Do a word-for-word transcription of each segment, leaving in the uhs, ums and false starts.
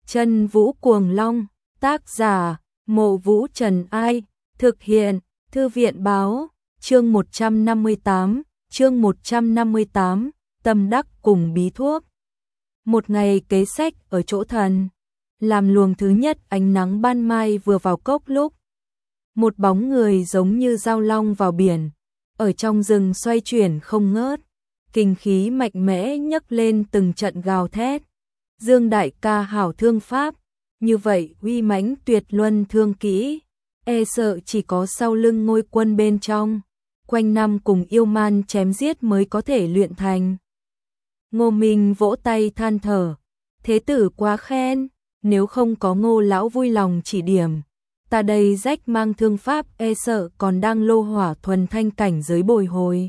Chân Vũ Cuồng Long, tác giả, Mộ Vũ Trần Ai, thực hiện, Thư viện Báo, chương một trăm năm mươi tám, chương một trăm năm mươi tám, tâm đắc cùng bí thuốc. Một ngày kế sách ở chỗ thần, làm luồng thứ nhất ánh nắng ban mai vừa vào cốc lúc. Một bóng người giống như dao long vào biển, ở trong rừng xoay chuyển không ngớt, kinh khí mạnh mẽ nhấc lên từng trận gào thét. Dương đại ca hảo thương pháp, như vậy uy mãnh tuyệt luân thương kỹ, e sợ chỉ có sau lưng ngôi quân bên trong, quanh năm cùng yêu man chém giết mới có thể luyện thành. Ngô Minh vỗ tay than thở, thế tử quá khen, nếu không có Ngô lão vui lòng chỉ điểm, ta đây rách mang thương pháp e sợ còn đang lô hỏa thuần thanh cảnh giới bồi hồi,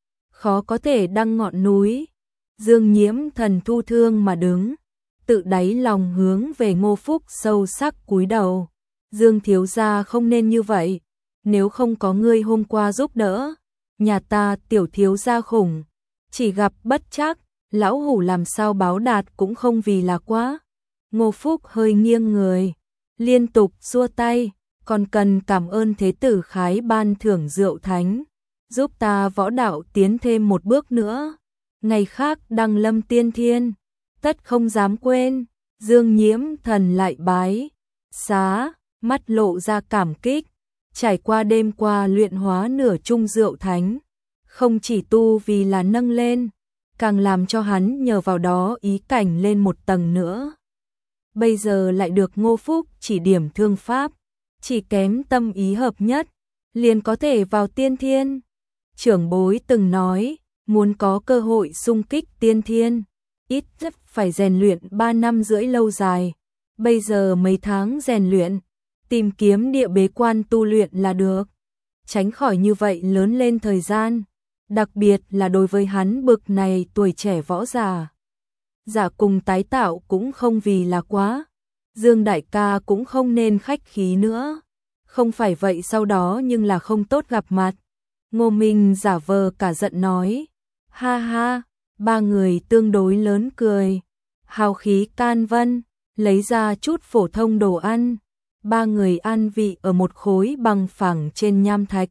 khó có thể đăng ngọn núi. Dương Nhiễm Thần thu thương mà đứng, tự đáy lòng hướng về Ngô Phúc sâu sắc cúi đầu. Dương thiếu gia không nên như vậy, nếu không có ngươi hôm qua giúp đỡ, nhà ta tiểu thiếu gia khủng, chỉ gặp bất trắc, lão hủ làm sao báo đạt cũng không vì là quá. Ngô Phúc hơi nghiêng người, liên tục xua tay, còn cần cảm ơn thế tử khái ban thưởng rượu thánh, giúp ta võ đạo tiến thêm một bước nữa, ngày khác đăng lâm tiên thiên, tất không dám quên. Dương Nhiễm Thần lại bái xá, mắt lộ ra cảm kích, trải qua đêm qua luyện hóa nửa chung rượu thánh, không chỉ tu vì là nâng lên, càng làm cho hắn nhờ vào đó ý cảnh lên một tầng nữa. Bây giờ lại được Ngô Phúc chỉ điểm thương pháp, chỉ kém tâm ý hợp nhất, liền có thể vào tiên thiên. Trưởng bối từng nói, muốn có cơ hội xung kích tiên thiên, ít nhất phải rèn luyện ba năm rưỡi lâu dài. Bây giờ mấy tháng rèn luyện, tìm kiếm địa bế quan tu luyện là được. Tránh khỏi như vậy lớn lên thời gian, đặc biệt là đối với hắn bực này tuổi trẻ võ giả. Giả cùng tái tạo cũng không vì là quá. Dương đại ca cũng không nên khách khí nữa. Không phải vậy sau đó nhưng là không tốt gặp mặt. Ngô Minh giả vờ cả giận nói. Ha ha, ba người tương đối lớn cười. Hào khí can vân, lấy ra chút phổ thông đồ ăn. Ba người ăn vị ở một khối bằng phẳng trên nham thạch.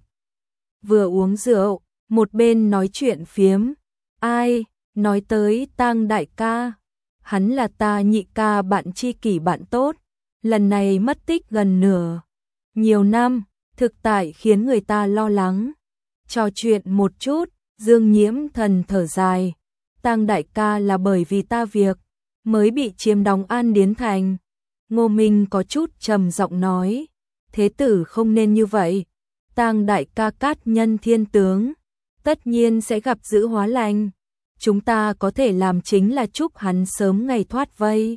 Vừa uống rượu, một bên nói chuyện phiếm. Ai, nói tới Tang đại ca. Hắn là ta nhị ca bạn tri kỷ bạn tốt. Lần này mất tích gần nửa. Nhiều năm, thực tại khiến người ta lo lắng. Trò chuyện một chút, Dương Nhiễm Thần thở dài. Tang đại ca là bởi vì ta việc, mới bị chiếm đóng An Điến Thành. Ngô Minh có chút trầm giọng nói, thế tử không nên như vậy. Tang đại ca cát nhân thiên tướng, tất nhiên sẽ gặp dữ hóa lành. Chúng ta có thể làm chính là chúc hắn sớm ngày thoát vây.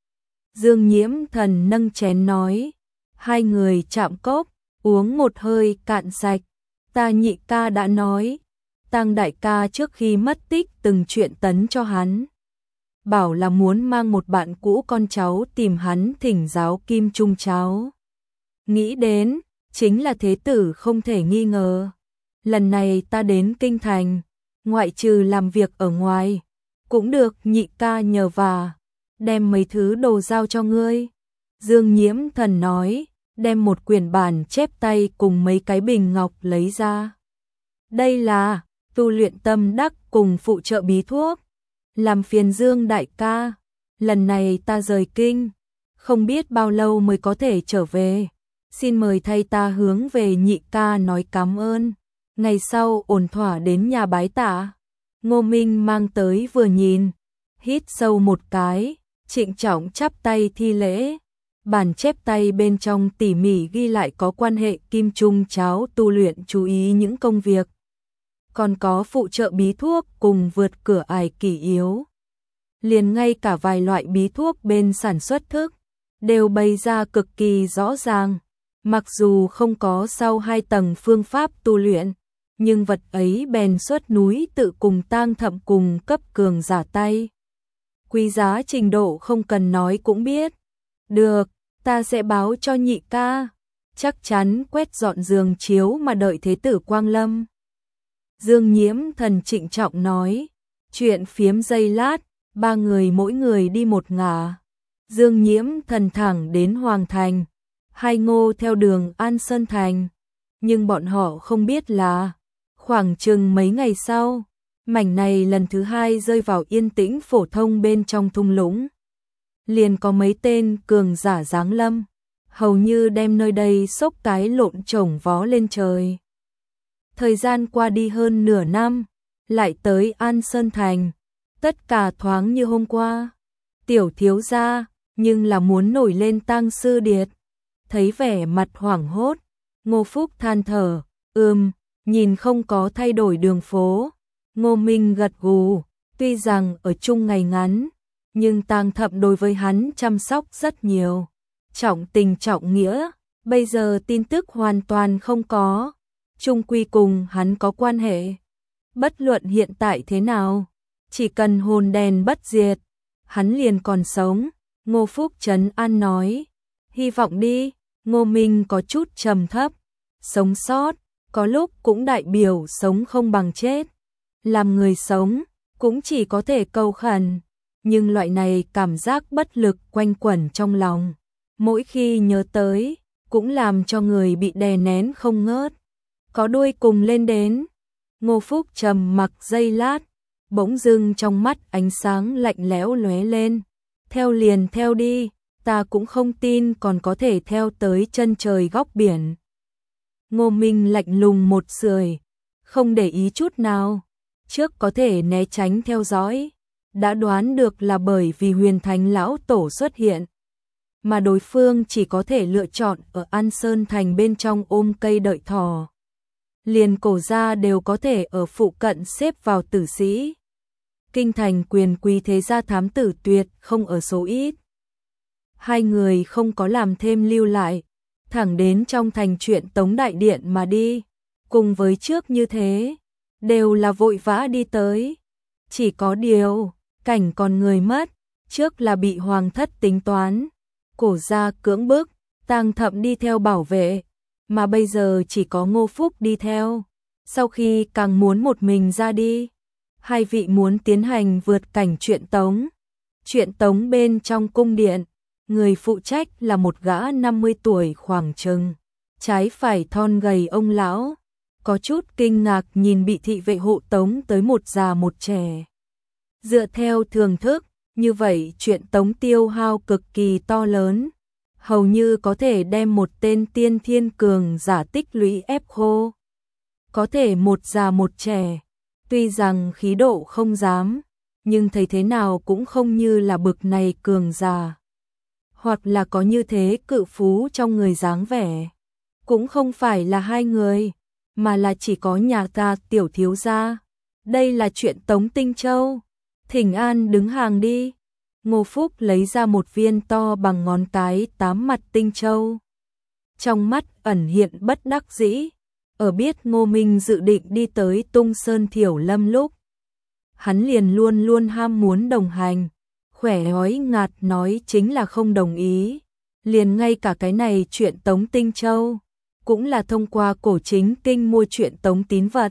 Dương Nhiễm Thần nâng chén nói, hai người chạm cốc, uống một hơi cạn sạch. Ta nhị ca đã nói, Tang đại ca trước khi mất tích từng chuyện tấn cho hắn. Bảo là muốn mang một bạn cũ con cháu tìm hắn thỉnh giáo kim trung cháo. Nghĩ đến, chính là thế tử không thể nghi ngờ. Lần này ta đến kinh thành, ngoại trừ làm việc ở ngoài, cũng được nhị ca nhờ vả, đem mấy thứ đồ giao cho ngươi. Dương Nhiễm Thần nói, đem một quyển bản chép tay cùng mấy cái bình ngọc lấy ra. Đây là tu luyện tâm đắc cùng phụ trợ bí thuốc. Làm phiền Dương đại ca, lần này ta rời kinh, không biết bao lâu mới có thể trở về. Xin mời thay ta hướng về nhị ca nói cảm ơn. Ngày sau ổn thỏa đến nhà bái tạ. Ngô Minh mang tới vừa nhìn, hít sâu một cái, trịnh trọng chắp tay thi lễ. Bản chép tay bên trong tỉ mỉ ghi lại có quan hệ kim trung cháo tu luyện chú ý những công việc. Còn có phụ trợ bí thuốc cùng vượt cửa ải kỷ yếu. Liền ngay cả vài loại bí thuốc bên sản xuất thức, đều bày ra cực kỳ rõ ràng. Mặc dù không có sau hai tầng phương pháp tu luyện, nhưng vật ấy bèn xuất núi tự cùng tang thậm cùng cấp cường giả tay. Quý giá trình độ không cần nói cũng biết. Được, ta sẽ báo cho nhị ca. Chắc chắn quét dọn giường chiếu mà đợi thế tử quang lâm. Dương Nhiễm Thần trịnh trọng nói, chuyện phiếm giây lát, ba người mỗi người đi một ngả. Dương Nhiễm thần thẳng đến Hoàng Thành, hai Ngô theo đường An Sơn Thành, nhưng bọn họ không biết là khoảng chừng mấy ngày sau, mảnh này lần thứ hai rơi vào yên tĩnh phổ thông bên trong thung lũng. Liền có mấy tên cường giả giáng lâm, hầu như đem nơi đây xốc cái lộn chổng vó lên trời. Thời gian qua đi hơn nửa năm, lại tới An Sơn Thành, tất cả thoáng như hôm qua. Tiểu thiếu gia, nhưng là muốn nổi lên tang sư điệt. Thấy vẻ mặt hoảng hốt, Ngô Phúc than thở, ừm, nhìn không có thay đổi đường phố. Ngô Minh gật gù, tuy rằng ở chung ngày ngắn, nhưng Tang Thậm đối với hắn chăm sóc rất nhiều. Trọng tình trọng nghĩa, bây giờ tin tức hoàn toàn không có. Chung quy cùng hắn có quan hệ. Bất luận hiện tại thế nào, chỉ cần hồn đèn bất diệt, hắn liền còn sống. Ngô Phúc trấn an nói, hy vọng đi. Ngô Minh có chút trầm thấp, sống sót, có lúc cũng đại biểu sống không bằng chết. Làm người sống, cũng chỉ có thể cầu khẩn, nhưng loại này cảm giác bất lực quanh quẩn trong lòng. Mỗi khi nhớ tới, cũng làm cho người bị đè nén không ngớt. Có đuôi cùng lên đến. Ngô Phúc trầm mặc giây lát, bỗng dưng trong mắt ánh sáng lạnh lẽo lóe lên. Theo liền theo đi, ta cũng không tin còn có thể theo tới chân trời góc biển. Ngô Minh lạnh lùng một sưởi, không để ý chút nào. Trước có thể né tránh theo dõi, đã đoán được là bởi vì Huyền Thánh lão tổ xuất hiện, mà đối phương chỉ có thể lựa chọn ở An Sơn Thành bên trong ôm cây đợi thỏ. Liền cổ gia đều có thể ở phụ cận xếp vào tử sĩ. Kinh thành quyền quý thế gia thám tử tuyệt không ở số ít. Hai người không có làm thêm lưu lại, thẳng đến trong thành Truyện Tống đại điện mà đi, cùng với trước như thế, đều là vội vã đi tới. Chỉ có điều, cảnh còn người mất, trước là bị hoàng thất tính toán, cổ gia cưỡng bức, Tang Thậm đi theo bảo vệ, mà bây giờ chỉ có Ngô Phúc đi theo. Sau khi càng muốn một mình ra đi, hai vị muốn tiến hành vượt cảnh Truyện Tống. Truyện Tống bên trong cung điện, người phụ trách là một gã năm mươi tuổi khoảng chừng, trái phải thon gầy ông lão, có chút kinh ngạc nhìn bị thị vệ hộ tống tới một già một trẻ. Dựa theo thường thức, như vậy Truyện Tống tiêu hao cực kỳ to lớn, hầu như có thể đem một tên tiên thiên cường giả tích lũy ép khô. Có thể một già một trẻ, tuy rằng khí độ không dám, nhưng thấy thế nào cũng không như là bực này cường giả. Hoặc là có như thế cự phú trong người dáng vẻ. Cũng không phải là hai người, mà là chỉ có nhà ta tiểu thiếu gia. Đây là Truyện Tống Tinh Châu. Thỉnh an đứng hàng đi. Ngô Phúc lấy ra một viên to bằng ngón cái tám mặt tinh châu. Trong mắt ẩn hiện bất đắc dĩ, ở biết Ngô Minh dự định đi tới Tung Sơn Thiểu Lâm lúc, hắn liền luôn luôn ham muốn đồng hành, khỏe hói ngạt nói chính là không đồng ý. Liền ngay cả cái này Truyện Tống Tinh Châu, cũng là thông qua cổ chính kinh mua Truyện Tống tín vật.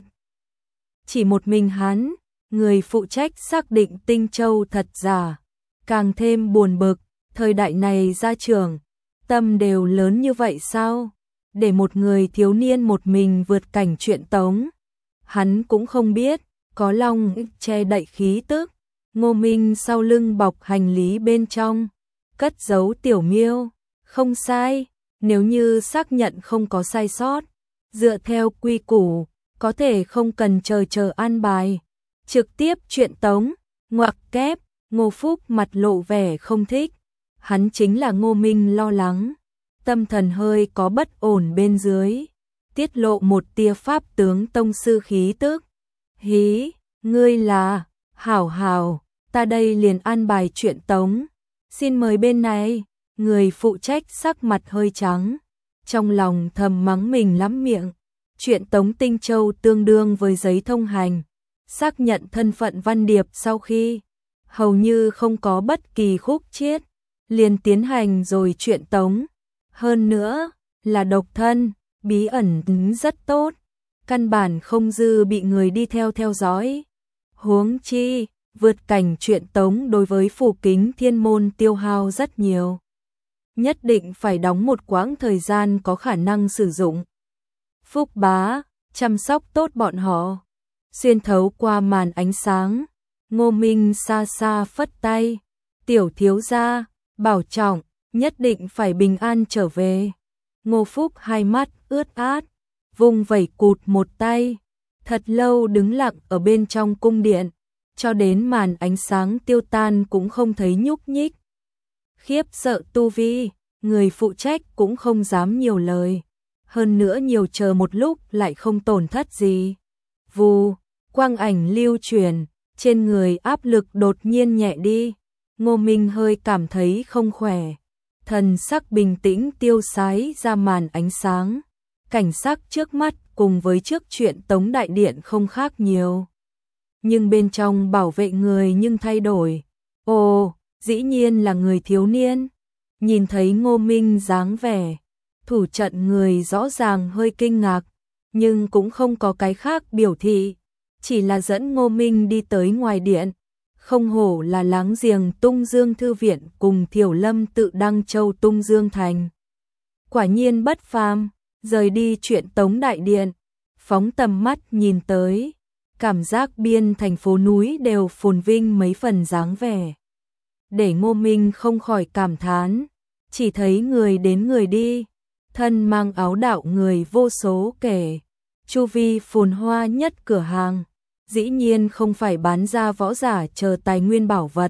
Chỉ một mình hắn, người phụ trách xác định Tinh Châu thật giả, càng thêm buồn bực, thời đại này ra trường, tâm đều lớn như vậy sao? Để một người thiếu niên một mình vượt cảnh Truyện Tống. Hắn cũng không biết, có long che đậy khí tức. Ngô Minh sau lưng bọc hành lý bên trong, cất giấu tiểu miêu. Không sai, nếu như xác nhận không có sai sót, dựa theo quy củ, có thể không cần chờ chờ an bài. Trực tiếp Truyện Tống, ngoặc kép. Ngô Phúc mặt lộ vẻ không thích. Hắn chính là Ngô Minh lo lắng, tâm thần hơi có bất ổn bên dưới, tiết lộ một tia pháp tướng tông sư khí tức. Hí, ngươi là, hảo hảo, ta đây liền an bài Truyện Tống. Xin mời bên này. Người phụ trách sắc mặt hơi trắng, trong lòng thầm mắng mình lắm miệng. Truyện Tống Tinh Châu tương đương với giấy thông hành, xác nhận thân phận văn điệp sau khi hầu như không có bất kỳ khúc chiết, liền tiến hành rồi Truyện Tống. Hơn nữa, là độc thân, bí ẩn rất tốt, căn bản không dư bị người đi theo theo dõi. Huống chi, vượt cảnh truyện tống đối với phủ kính thiên môn tiêu hao rất nhiều. Nhất định phải đóng một quãng thời gian có khả năng sử dụng. Phúc Bá, chăm sóc tốt bọn họ. Xuyên thấu qua màn ánh sáng, Ngô Minh xa xa phất tay. Tiểu thiếu gia, bảo trọng, nhất định phải bình an trở về. Ngô Phúc hai mắt ướt át, vung vẩy cụt một tay. Thật lâu đứng lặng ở bên trong cung điện, cho đến màn ánh sáng tiêu tan cũng không thấy nhúc nhích. Khiếp sợ tu vi, người phụ trách cũng không dám nhiều lời. Hơn nữa nhiều chờ một lúc lại không tổn thất gì. Vù, quang ảnh lưu truyền, trên người áp lực đột nhiên nhẹ đi. Ngô Minh hơi cảm thấy không khỏe. Thần sắc bình tĩnh tiêu sái ra màn ánh sáng. Cảnh sắc trước mắt cùng với trước chuyện Tống Đại Điện không khác nhiều. Nhưng bên trong bảo vệ người nhưng thay đổi. Ồ, dĩ nhiên là người thiếu niên. Nhìn thấy Ngô Minh dáng vẻ, thủ trận người rõ ràng hơi kinh ngạc, nhưng cũng không có cái khác biểu thị, chỉ là dẫn Ngô Minh đi tới ngoài điện. Không hổ là láng giềng Tung Dương Thư Viện cùng Thiểu Lâm tự Đăng Châu Tung Dương Thành. Quả nhiên bất phàm, rời đi chuyện Tống Đại Điện, phóng tầm mắt nhìn tới, cảm giác biên thành phố núi đều phồn vinh mấy phần dáng vẻ. Để Ngô Minh không khỏi cảm thán, chỉ thấy người đến người đi, thân mang áo đạo người vô số kể, chu vi phồn hoa nhất cửa hàng, dĩ nhiên không phải bán ra võ giả chờ tài nguyên bảo vật,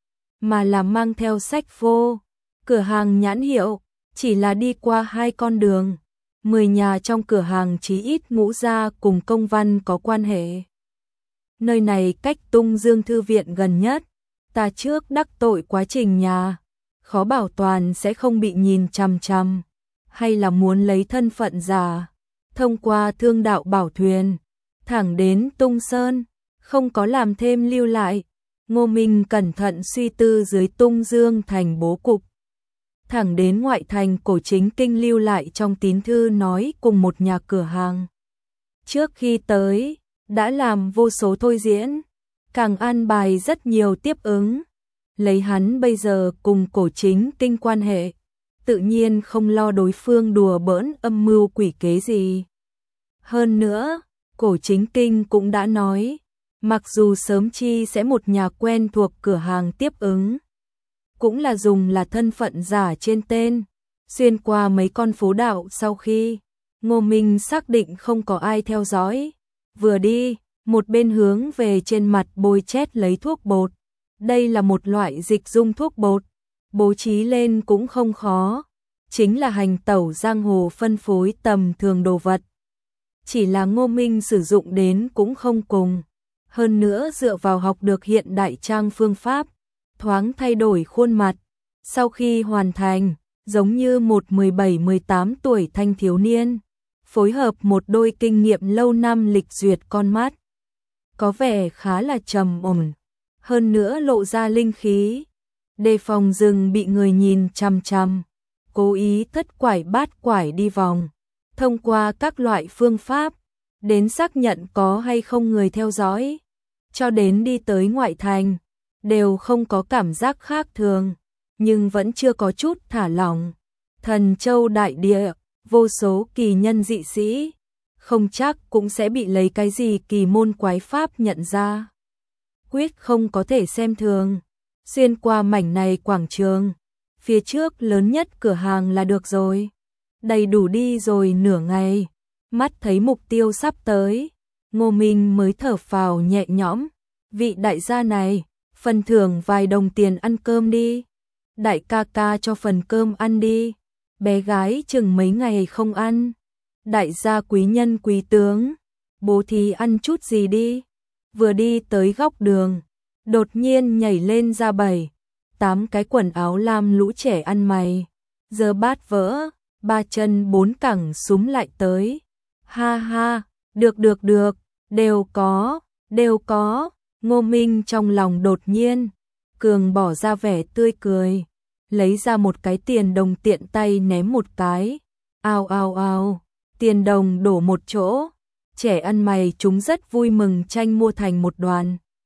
mà là mang theo sách vô, cửa hàng nhãn hiệu, chỉ là đi qua hai con đường, mười nhà trong cửa hàng chí ít ngũ gia cùng công văn có quan hệ. Nơi này cách Tung Dương Thư Viện gần nhất, ta trước đắc tội quá trình nhà, khó bảo toàn sẽ không bị nhìn chằm chằm, hay là muốn lấy thân phận giả, thông qua thương đạo bảo thuyền, thẳng đến Tung Sơn, không có làm thêm lưu lại. Ngô Minh cẩn thận suy tư dưới Tung Dương thành bố cục, thẳng đến ngoại thành Cổ Chính Kinh lưu lại trong tín thư nói cùng một nhà cửa hàng. Trước khi tới, đã làm vô số thôi diễn, càng an bài rất nhiều tiếp ứng. Lấy hắn bây giờ cùng Cổ Chính Kinh quan hệ, tự nhiên không lo đối phương đùa bỡn âm mưu quỷ kế gì. Hơn nữa, Cổ Chính Kinh cũng đã nói, mặc dù sớm chi sẽ một nhà quen thuộc cửa hàng tiếp ứng, cũng là dùng là thân phận giả trên tên, xuyên qua mấy con phố đạo. Sau khi Ngô Minh xác định không có ai theo dõi, vừa đi, một bên hướng về trên mặt bôi chét lấy thuốc bột. Đây là một loại dịch dung thuốc bột, bố trí lên cũng không khó, chính là hành tẩu giang hồ phân phối tầm thường đồ vật. Chỉ là Ngô Minh sử dụng đến cũng không cùng, hơn nữa dựa vào học được hiện đại trang phương pháp, thoáng thay đổi khuôn mặt. Sau khi hoàn thành, giống như một mười bảy mười tám tuổi thanh thiếu niên, phối hợp một đôi kinh nghiệm lâu năm lịch duyệt con mắt, có vẻ khá là trầm ổn, hơn nữa lộ ra linh khí, đề phòng rừng bị người nhìn chằm chằm, cố ý thất quải bát quải đi vòng, thông qua các loại phương pháp, đến xác nhận có hay không người theo dõi, cho đến đi tới ngoại thành, đều không có cảm giác khác thường, nhưng vẫn chưa có chút thả lỏng. Thần Châu đại địa, vô số kỳ nhân dị sĩ, không chắc cũng sẽ bị lấy cái gì kỳ môn quái pháp nhận ra. Quyết không có thể xem thường, xuyên qua mảnh này quảng trường, phía trước lớn nhất cửa hàng là được rồi. Đầy đủ đi rồi nửa ngày, mắt thấy mục tiêu sắp tới, Ngô Minh mới thở phào nhẹ nhõm. Vị đại gia này, phần thưởng vài đồng tiền ăn cơm đi. Đại ca ca cho phần cơm ăn đi. Bé gái chừng mấy ngày không ăn. Đại gia quý nhân quý tướng, bố thí ăn chút gì đi. Vừa đi tới góc đường, đột nhiên nhảy lên ra bảy, tám cái quần áo lam lũ trẻ ăn mày. Giờ bát vỡ, ba chân bốn cẳng súm lại tới. Ha ha, được được được, đều có, đều có. Ngô Minh trong lòng đột nhiên, cường bỏ ra vẻ tươi cười, lấy ra một cái tiền đồng tiện tay ném một cái. Ao ao ao, tiền đồng đổ một chỗ, trẻ ăn mày chúng rất vui mừng tranh mua thành một đoàn.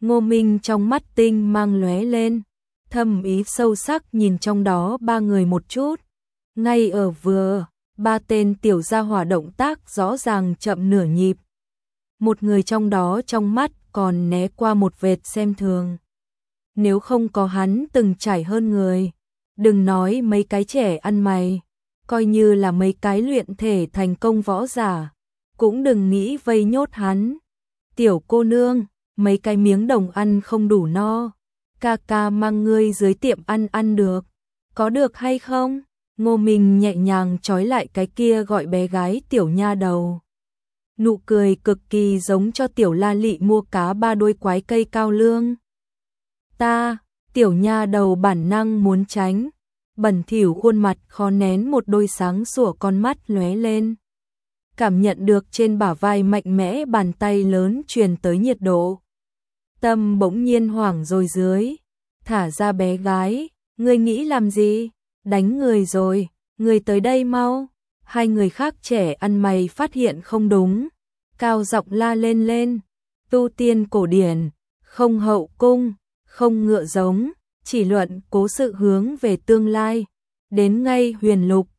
Ngô Minh trong mắt tinh mang lóe lên, thâm ý sâu sắc nhìn trong đó ba người một chút. Ngay ở vừa, ba tên tiểu gia hỏa động tác rõ ràng chậm nửa nhịp. Một người trong đó trong mắt còn né qua một vệt xem thường. Nếu không có hắn từng trải hơn người, đừng nói mấy cái trẻ ăn mày, coi như là mấy cái luyện thể thành công võ giả, cũng đừng nghĩ vây nhốt hắn. Tiểu cô nương, mấy cái miếng đồng ăn không đủ no, ca ca mang ngươi dưới tiệm ăn ăn được, có được hay không? Ngô Minh nhẹ nhàng trói lại cái kia gọi bé gái tiểu nha đầu. Nụ cười cực kỳ giống cho tiểu La Lị mua cá ba đôi quái cây cao lương. Ta, tiểu nha đầu bản năng muốn tránh, bẩn thỉu khuôn mặt khó nén một đôi sáng sủa con mắt lóe lên. Cảm nhận được trên bả vai mạnh mẽ bàn tay lớn truyền tới nhiệt độ. Tâm bỗng nhiên hoảng rồi dưới, thả ra bé gái, ngươi nghĩ làm gì? Đánh người rồi, người tới đây mau. Hai người khác trẻ ăn mày phát hiện không đúng, cao giọng la lên lên, tu tiên cổ điển, không hậu cung, không ngựa giống, chỉ luận cố sự hướng về tương lai, đến ngay huyền lục,